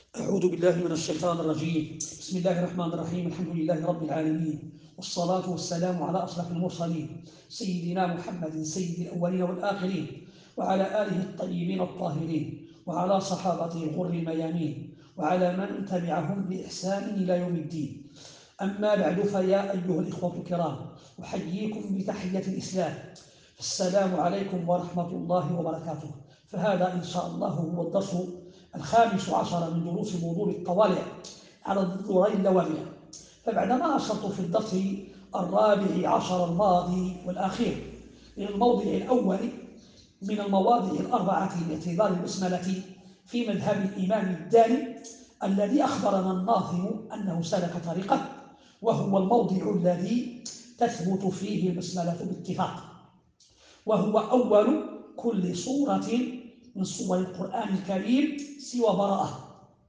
أعوذ بالله من الشيطان الرجيم. بسم الله الرحمن الرحيم. الحمد لله رب العالمين، والصلاة والسلام على أشرف المرسلين سيدنا محمد سيد الأولين والآخرين، وعلى آله الطيبين الطاهرين، وعلى صحابته الغر الميامين، وعلى من تبعهم بإحسان إلى يوم الدين. أما بعد، فيا أيها الإخوة الكرام، أحييكم بتحية الإسلام. السلام عليكم ورحمة الله وبركاته. فهذا إن شاء الله هو الدرس الخامس عشر من دروس موضوع الطوالع على الدورين اللوامع. فبعدما أشرت في الدرس الرابع عشر الماضي والأخير للموضع الأول من المواضع الأربعة باعتبار البسملة في مذهب الإمام الداني الذي أخبرنا الناظم أنه سلك طريقه، وهو الموضع الذي تثبت فيه البسملة باتفاق، وهو أول كل سورة من سور القرآن الكريم سوى براءة،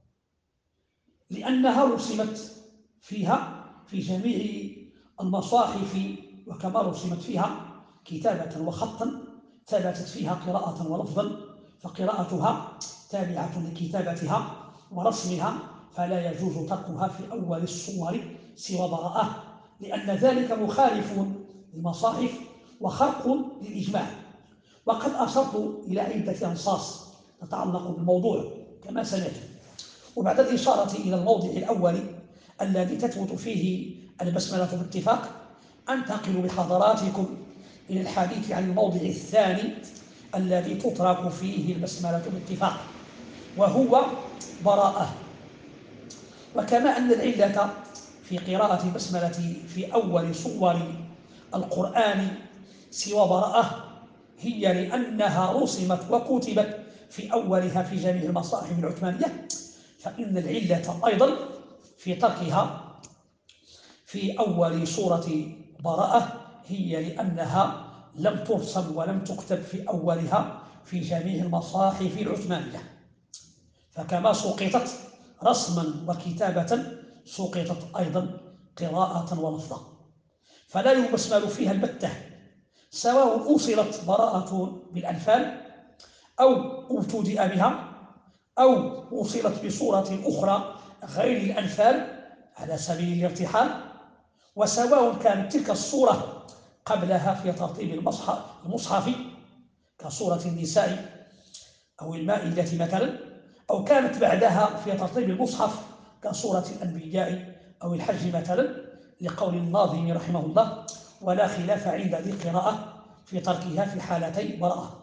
لأنها رسمت فيها في جميع المصاحف، وكما رسمت فيها كتابة وخطا ثبتت فيها قراءة ولفظا، فقراءتها تابعة لكتابتها ورسمها، فلا يجوز تركها في أول الصور سوى براءة، لأن ذلك مخالف للمصاحف وخرق للإجماع. وقد أشرت إلى عدة أنصاص تتعلق بالموضوع كما سمعت. وبعد الإشارة إلى الموضع الأول الذي تثبت فيه البسملة باتفاق، أنتقل بحضراتكم إلى الحديث عن الموضع الثاني الذي تترك فيه البسملة باتفاق، وهو براءة. وكما أن العلة في قراءة البسملة في أول صور القرآن سوى براءة هي لأنها رسمت وكتبت في أولها في جميع المصاحف العثمانية، فإن العلة أيضا في تركها في أول سورة براءة هي لأنها لم ترسم ولم تكتب في أولها في جميع المصاحف العثمانية، فكما سقطت رسما وكتابة سقطت أيضا قراءة ولفظا، فلا يبسمل فيها البتة، سواء أوصلت براءة بالأنفال أو ابتدأ بها أو وصلت بصورة أخرى غير الأنفال على سبيل الارتحال، وسواء كانت تلك الصورة قبلها في ترتيب المصحف كصورة النساء أو المائدة مثلا، أو كانت بعدها في ترتيب المصحف كصورة الأنبياء أو الحج مثلا، لقول الناظم رحمه الله: ولا خلاف عند ذي قراءة في تركها في حالتي براءة.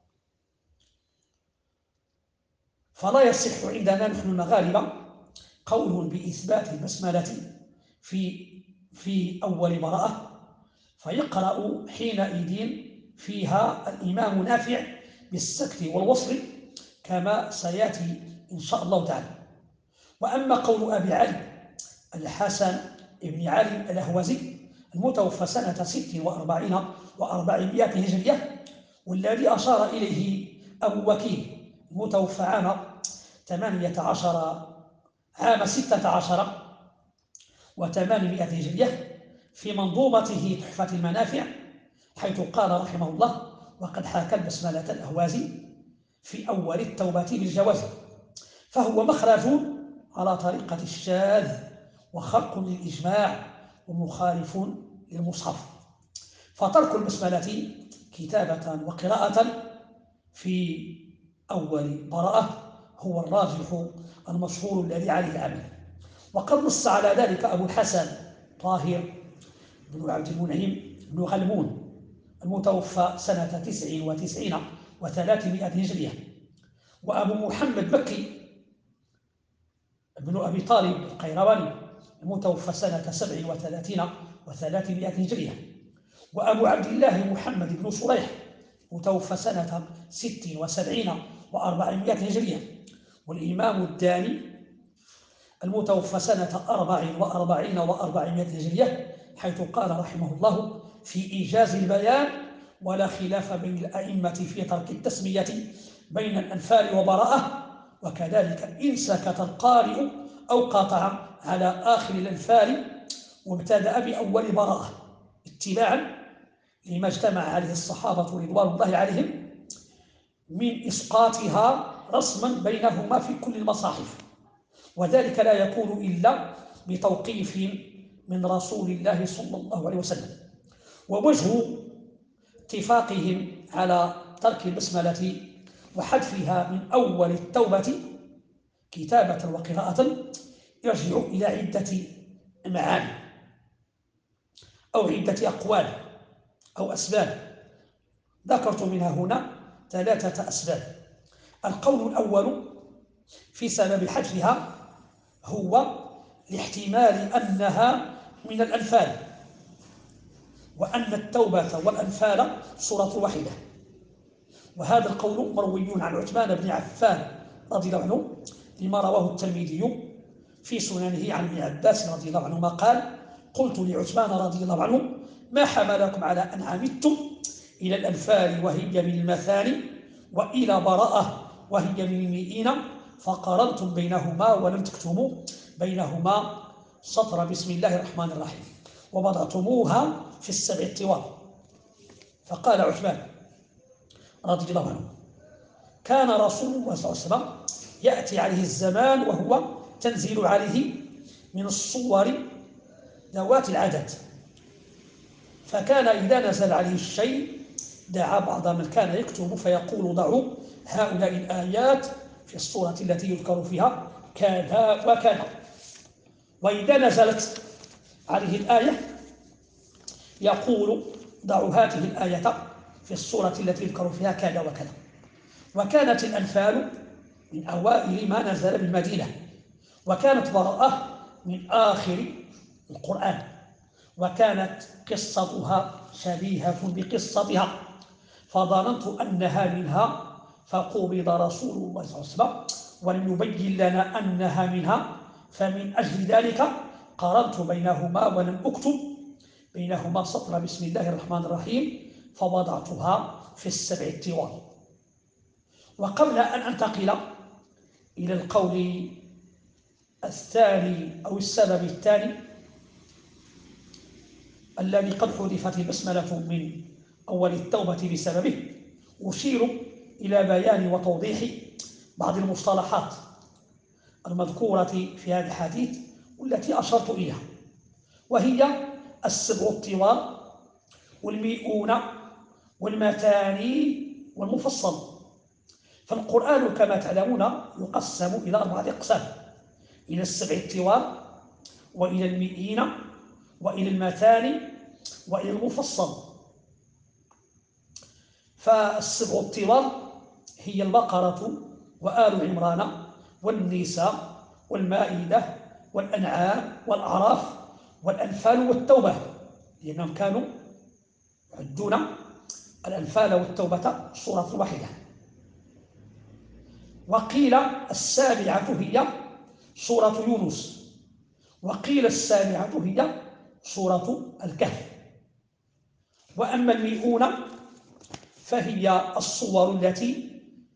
فلا يصح عندنا نحن المغاربة قول بإثبات البسملة في أول براءة، فيقرأ حينئذ فيها الإمام نافع بالسكت والوصل كما سيأتي إن شاء الله تعالى. وأما قول أبي علي الحسن بن علي الأهوزي المتوفى سنة 46 و400 هجرية، والذي أشار إليه أبو وكيل المتوفى عام 16 و800 هجرية في منظومته تحفة المنافع، حيث قال رحمه الله: وقد حاكى البسملة الأهوازي في أول التوبة بالجواز، فهو مخرج على طريقة الشاذ وخرق للإجماع ومخالف للمصحف، فترك البسملة كتابة وقراءة في أول براءة هو الراجح المشهور الذي عليه العمل. وقد نص على ذلك أبو الحسن طاهر بن عبد المنعم بن غلمون المتوفى سنة 99 و300 هجرية، وأبو محمد مكي بن أبي طالب القيرواني المتوفى سنة 37 و300 هجرية، وأبو عبد الله محمد بن شريح متوفى سنة 76 و400 هجرية، والإمام الداني المتوفى سنة 44 و400 هجرية، حيث قال رحمه الله في إيجاز البيان: ولا خلاف بين الأئمة في ترك التسمية بين الأنفال وبراءة، وكذلك إن سكت القارئ أو قاطع على آخر الأنفال وابتدأ بأول براءة اتباعا لما اجتمع عليه الصحابة رضوان الله عليهم من إسقاطها رسما بينهما في كل المصاحف، وذلك لا يكون إلا بتوقيف من رسول الله صلى الله عليه وسلم. ووجه اتفاقهم على ترك البسملة وحذفها من أول التوبة كتابة وقراءة يرجع إلى عدة معاني أو عدة أقوال أو أسباب، ذكرت منها هنا 3 أسباب. القول الأول في سبب حذفها هو لاحتمال أنها من الأنفال، وأن التوبة والأنفال صورة واحدة. وهذا القول مروي عن عثمان بن عفان رضي الله عنه لما رواه الترمذي في سننه عن ابن عباس رضي الله عنهما قال: قلت لعثمان رضي الله عنه: ما حملكم على أن عمدتم إلى الأنفال وهي من المثاني، وإلى براءة وهي من المئين، فقارنتم بينهما ولم تكتموا بينهما سطر بسم الله الرحمن الرحيم ووضعتموها في 7 طوال. فقال عثمان رضي الله عنه: كان رسول الله صلى الله عليه وسلم يأتي عليه الزمان وهو تنزل عليه من الصور ذوات العدد، فكان إذا نزل عليه الشيء دعا بعض من كان يكتب فيقول: ضعوا هؤلاء الآيات في الصورة التي يذكر فيها كذا وكذا. وإذا نزلت عليه الآية يقول: ضعوا هذه الآية في الصورة التي يذكر فيها كذا وكذا. وكانت الأنفال من أوائل ما نزل بالمدينة، وكانت براءة من آخر القرآن، وكانت قصتها شبيهة بقصتها، فظننت أنها منها، فقبض رسول الله صلى الله عليه وسلم ولم يبين لنا أنها منها، فمن أجل ذلك قارنت بينهما ولم أكتب بينهما سطر بسم الله الرحمن الرحيم، فوضعتها في 7 طوال. وقبل أن أنتقل إلى القول الثاني أو السبب الثاني الذي قد حذفت البسملة من أول التوبة بسببه، أشير إلى بيان وتوضيح بعض المصطلحات المذكورة في هذا الحديث والتي أشرت إليها، وهي 7 الطوال والمئون والمثاني والمفصل. فالقرآن كما تعلمون يقسم إلى 4 أقسام: إلى 7 الطوال، وإلى المئين، وإلى المثاني، وإلى المفصل. فالسبع الطوال هي البقرة وآل عمران والنساء والمائدة والأنعام والأعراف والأنفال والتوبة، لأنهم كانوا يعدون الأنفال والتوبة صورة واحدة. وقيل السابعة هي سورة يونس، وقيل السابعة هي سورة الكهف. وأما المئون فهي الصور التي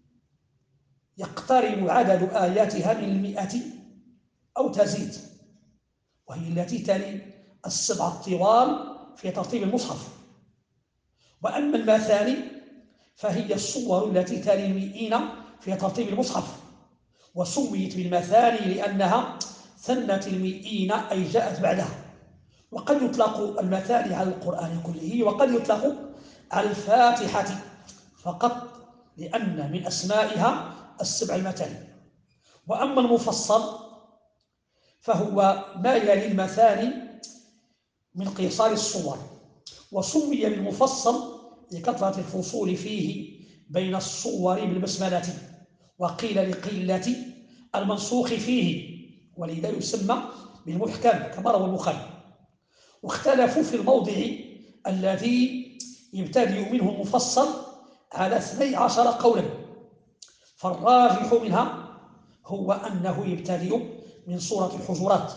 يقترب عدد آياتها من 100 أو تزيد، وهي التي تلي 7 الطوال في ترتيب المصحف. وأما المثاني فهي الصور التي تلي 100 في ترتيب المصحف، وسميت بالمثاني لأنها ثنت 100 أي جاءت بعدها. وقد يطلق المثاني على القرآن كله، وقد يطلق على الفاتحة فقط، لأن من أسمائها 7 المثاني. وأما المفصل فهو ما يلي المثاني من قصار الصور، وسمي بالمفصل لكثرة الفصول فيه بين الصور بالبسملة، وقيل لقلة المنسوخ فيه، ولذا يسمى بالمحكم كما روى البخاري. واختلفوا في الموضع الذي يبتدئ منه المفصل على 12 قولا، فالراجح منها هو أنه يبتدئ من سورة الحجرات.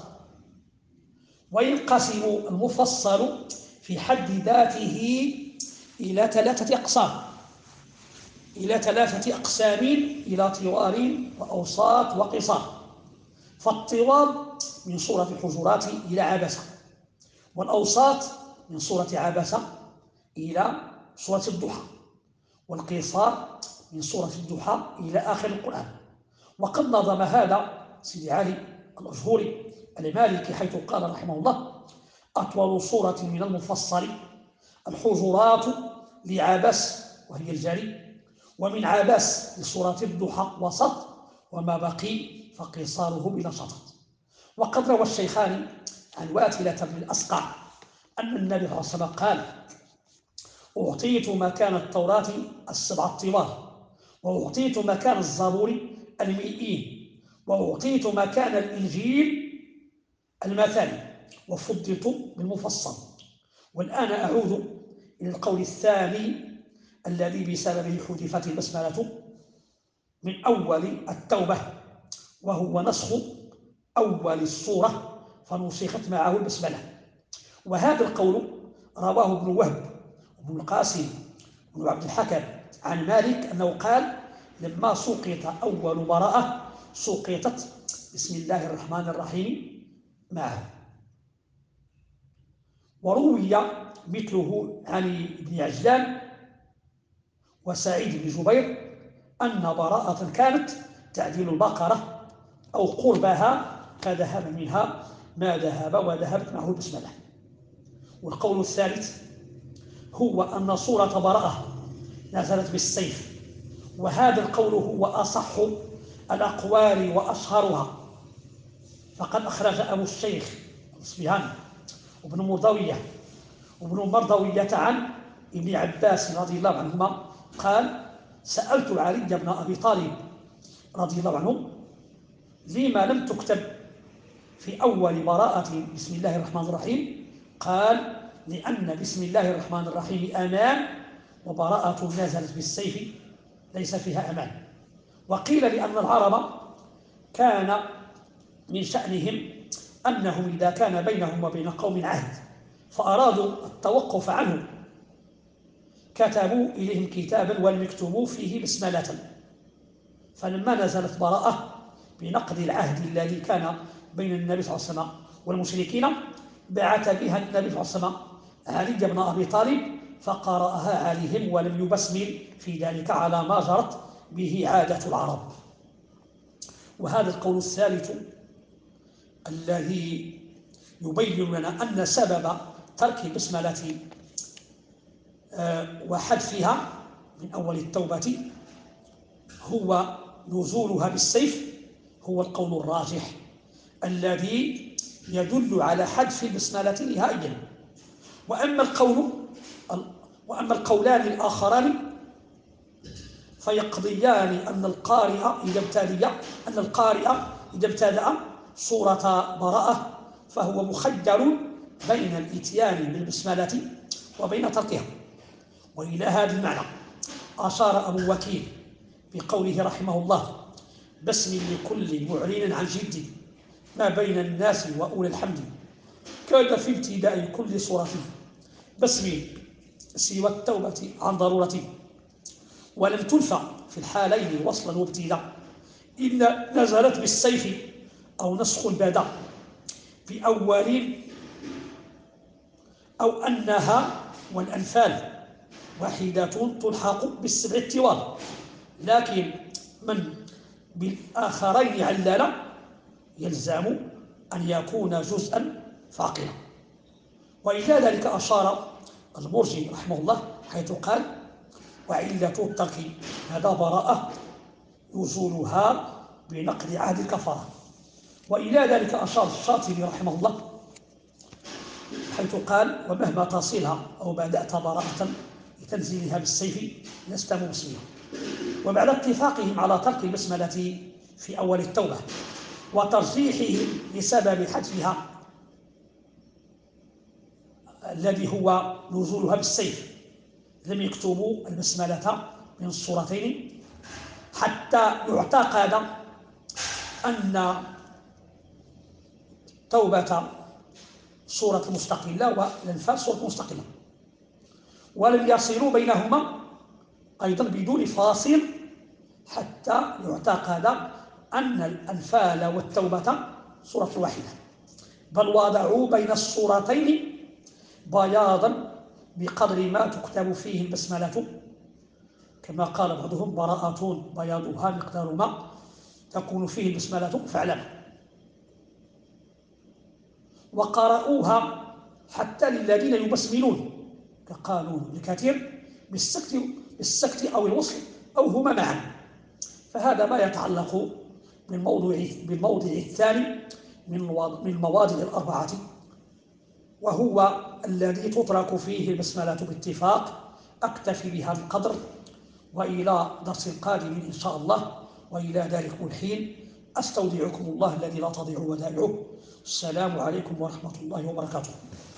وينقسم المفصل في حد ذاته إلى 3 أقسام، إلى 3 أقسام، إلى طوال وأوساط وقصار. فالطوال من سورة الحجرات إلى عبسة، والأوساط من سورة عبسة إلى سورة الضحى، والقصار من سورة الضحى إلى آخر القرآن. وقد نظم هذا سيدي علي الأجهوري المالكي، حيث قال رحمه الله: أطول سورة من المفصل الحجرات لعبس وهي الجري، ومن عبس لسورة الضحى وسط، وما بقي فقصاره بلا شطط. وقد روى الشيخان عن واثلة بن الأسقع أن النبي صلى الله عليه وسلم قال: أعطيت مكان التوراة 7 طوال، وأعطيت مكان الزبور 100، وأعطيت مكان الإنجيل 200، وفضلت بالمفصل. والآن أعود إلى القول الثاني الذي بسببه حذفت البسملة من أول التوبة، وهو نسخ أول السورة فنسخت معه البسملة. وهذا القول رواه ابن وهب وابن القاسم وابن عبد الحكم عن مالك أنه قال: لما سقط أول براءة سقطت بسم الله الرحمن الرحيم معه. وروي مثله عن ابن عجلان وسعيد بن جبير أن براءة كانت تعديل البقرة أو قربها فذهب منها ما ذهب وذهبت معه البسملة. والقول الثالث هو أن سورة براءة نزلت بالسيف، وهذا القول هو أصح الأقوال وأشهرها، فقد أخرج أبو الشيخ الإصبهاني وابن مردوية وابن مردوية عن ابن عباس رضي الله عنهما قال: سألت علي بن أبي طالب رضي الله عنه: لما لم تكتب في أول براءة بسم الله الرحمن الرحيم؟ قال: لأن بسم الله الرحمن الرحيم أمان، وبراءة نزلت بالسيف ليس فيها أمان. وقيل لأن العرب كان من شأنهم أنهم إذا كان بينهم وبين قوم عهد فأرادوا التوقف عنه كتبوا إليهم كتابا ولم يكتبوا فيه بسملة، فلما نزلت براءة بنقض العهد الذي كان بين النبي صلى الله عليه وسلم والمشركين بعث بها النبي صلى الله عليه وسلم علي بن أبي طالب فقرأها عليهم ولم يبسمل في ذلك على ما جرت به عادة العرب. وهذا القول الثالث الذي يبين لنا أن سبب ترك البسملة وحذفها من أول التوبة هو نزولها بالسيف هو القول الراجح الذي يدل على حذف البسملة نهائيا. وأما القولان الآخران فيقضيان أن القارئ إذا ابتدأ سورة براءة فهو مخير بين الإتيان بالبسملة وبين تركها. وإلى هذا المعنى أشار أبو وكيل بقوله رحمه الله: بسم لكل معلن عن جد ما بين الناس وأولي الحمد، كاد في ابتداء كل سورة بسم سوى التوبة عن ضرورة، ولم تنفع في الحالين وصلا وابتداء، إلا نزلت بالسيف أو نسخ البدء في أول، أو أنها والأنفال واحدة تلحق بالسبع التوال، لكن من بالآخرين علل يلزم أن يكون جزءا فاقلا. وإلى ذلك أشار المرجي رحمه الله حيث قال: وعلة الترك هذا براءة نزولها بنقض عهد الكفارة. وإلى ذلك أشار الشاطبي رحمه الله حيث قال: ومهما تصلها أو بدأت براءة لتنزيلها بالسيف لست مسلما. وبعد اتفاقهم على ترك البسملة في أول التوبة وترجيحهم لسبب حذفها الذي هو نزولها بالسيف لم يكتبوا البسملة من الصورتين حتى يعتقد أن توبة صورة مستقلة والأنفال صورة مستقلة، ولم يصلوا بينهما أيضا بدون فاصل حتى يعتقد أن الأنفال والتوبة صورة واحدة، بل وضعوا بين الصورتين بياضا بقدر ما تكتب فيه البسملة، كما قال بعضهم: براءة بياضها مقدار ما تكون فيه البسملة فاعلم. وقرأوها حتى للذين يبسملون كقانون الكثير بالسكت أو الوصل أو هما معا. فهذا ما يتعلق بالموضع الثاني من المواضع الأربعة، وهو الذي تترك فيه البسملة باتفاق. أكتفي بهذا القدر، وإلى درس قادم إن شاء الله، وإلى ذلك الحين أستودعكم الله الذي لا تضيع ودائعه. السلام عليكم ورحمة الله وبركاته.